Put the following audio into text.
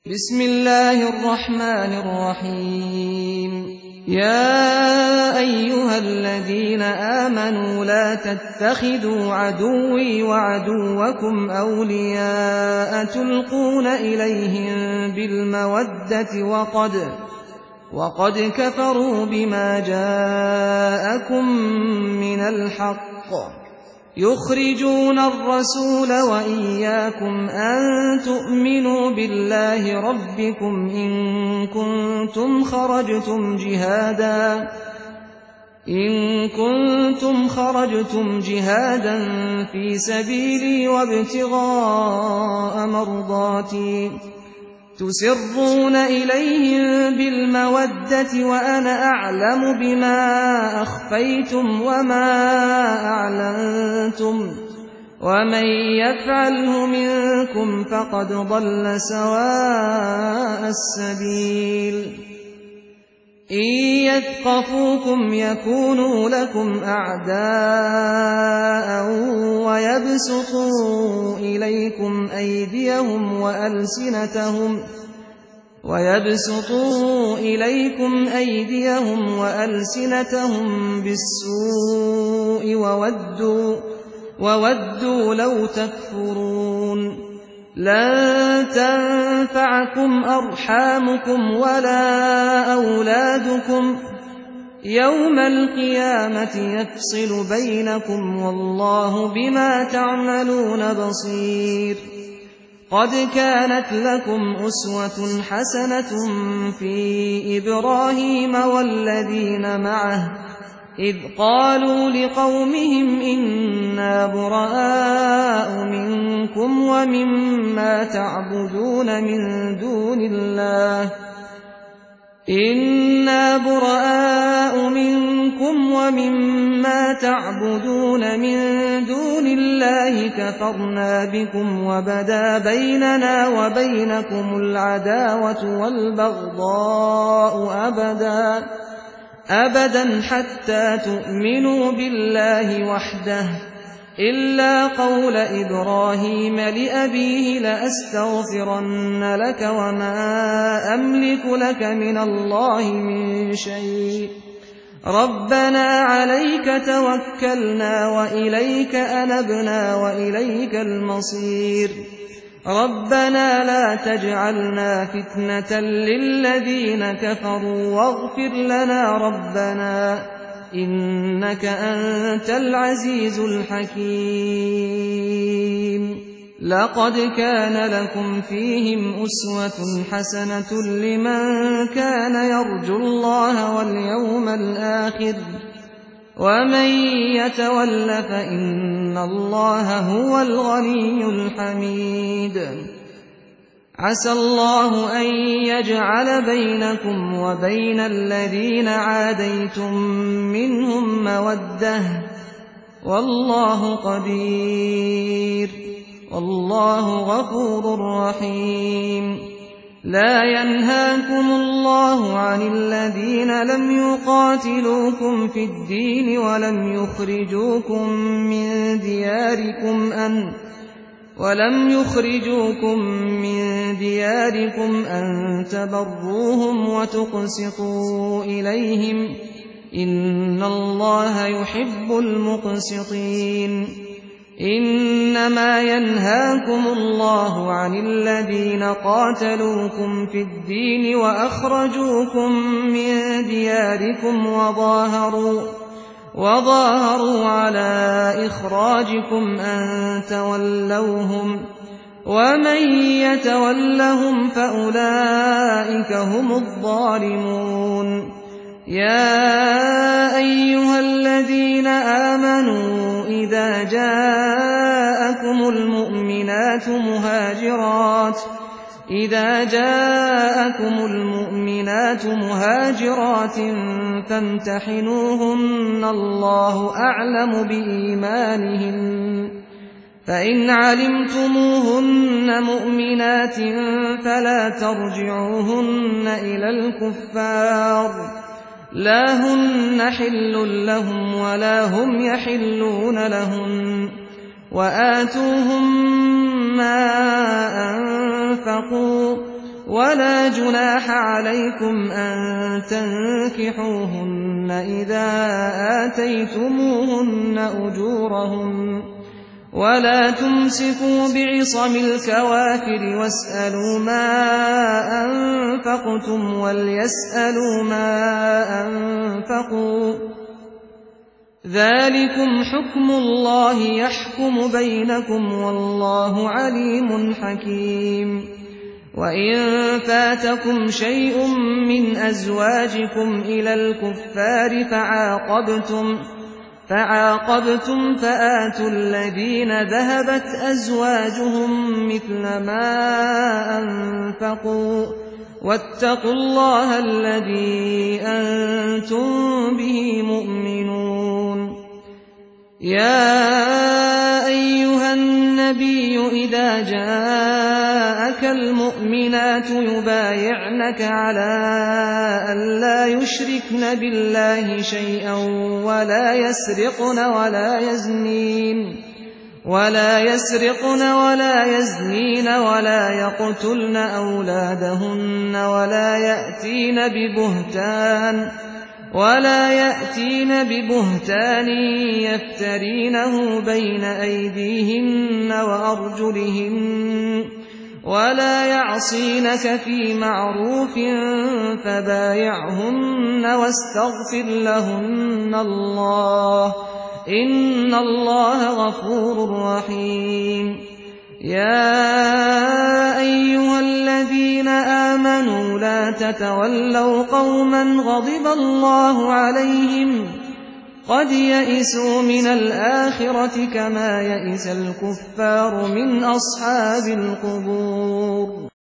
بسم الله الرحمن الرحيم. يا أيها الذين آمنوا لا تتخذوا عدوي وعدوكم أولياء تلقون إليهم بالمودة وقد كفروا بما جاءكم من الحق يخرجون الرسول وإياكم أن تؤمنوا بالله ربكم إن كنتم خرجتم جهادا في سبيلي وابتغاء مرضاتي تسرون إليهم بالمودة وأنا أعلم بما أخفيتم وما أعلنتم ومن يفعله منكم فقد ضل سواء السبيل. إن يثقفوكم يكونوا لكم أعداء ويبسطوا إليكم أيديهم وألسنتهم بالسوء وودوا لو تكفرون. لن تنفعكم أرحامكم ولا أولادكم يوم القيامة يفصل بينكم والله بما تعملون بصير. قد كانت لكم أسوة حسنة في إبراهيم والذين معه إذ قالوا لقومهم إنا براء منكم ومما تعبدون من دون الله كفرنا بكم وبدا بيننا وبينكم العداوة والبغضاء أبدا حتى تؤمنوا بالله وحده إلا قول إبراهيم لأبيه لأستغفرن لك وما أملك لك من الله من شيء ربنا عليك توكلنا وإليك أنبنا وإليك المصير. ربنا لا تجعلنا فتنة للذين كفروا واغفر لنا ربنا إنك أنت العزيز الحكيم. لقد كان لكم فيهم أسوة حسنة لمن كان يرجو الله واليوم الآخر ومن يتول فإن الله هو الغني الحميد. عسى الله أن يجعل بينكم وبين الذين عاديتم منهم مودة والله قدير والله غفور رحيم. لا ينهاكم الله عن الذين لم يقاتلوكم في الدين ولم يخرجوكم من دياركم أن تبروهم وتقسطوا إليهم إن الله يحب المقسطين. إنما ينهاكم الله عن الذين قاتلوكم في الدين وأخرجوكم من دياركم وظاهروا على إخراجكم أن تولوهم ومن يتولهم فأولئك هم الظالمون. يا أيها الذين آمنوا إذا جاءكم المؤمنات مهاجرات فامتحنوهن الله أعلم بإيمانهن فإن علمتموهن مؤمنات فلا ترجعوهن إلى الكفار لا هن حل لهم ولا هم يحلون لهن وآتوهم ما أنفقوا ولا جناح عليكم أن تنكحوهن إذا آتيتموهن أجورهن ولا تمسكوا بعصم الكوافر واسألوا ما أنفقتم وليسألوا ما أنفقوا ذلكم حكم الله يحكم بينكم والله عليم حكيم وإن فاتكم شيء من أزواجكم إلى الكفار فعاقبتم فآتوا الذين ذهبت أزواجهم مثل ما أنفقوا واتقوا الله الذي أنتم به مؤمنون يا أيها النبي إذا جاءك المؤمنات يبايعنك على أن لا يشركن بالله شيئا ولا يسرقن ولا يزنين ولا يقتلن أولادهن ولا يأتين ببهتان يفترينه بين أيديهن وأرجلهن ولا يعصينك في معروف فبايعهن واستغفر لهن الله إن الله غفور رحيم يا أيها الذين آمنوا لا تتولوا قوما غضب الله عليهم قد يئسوا من الآخرة كما يئس الكفار من أصحاب القبور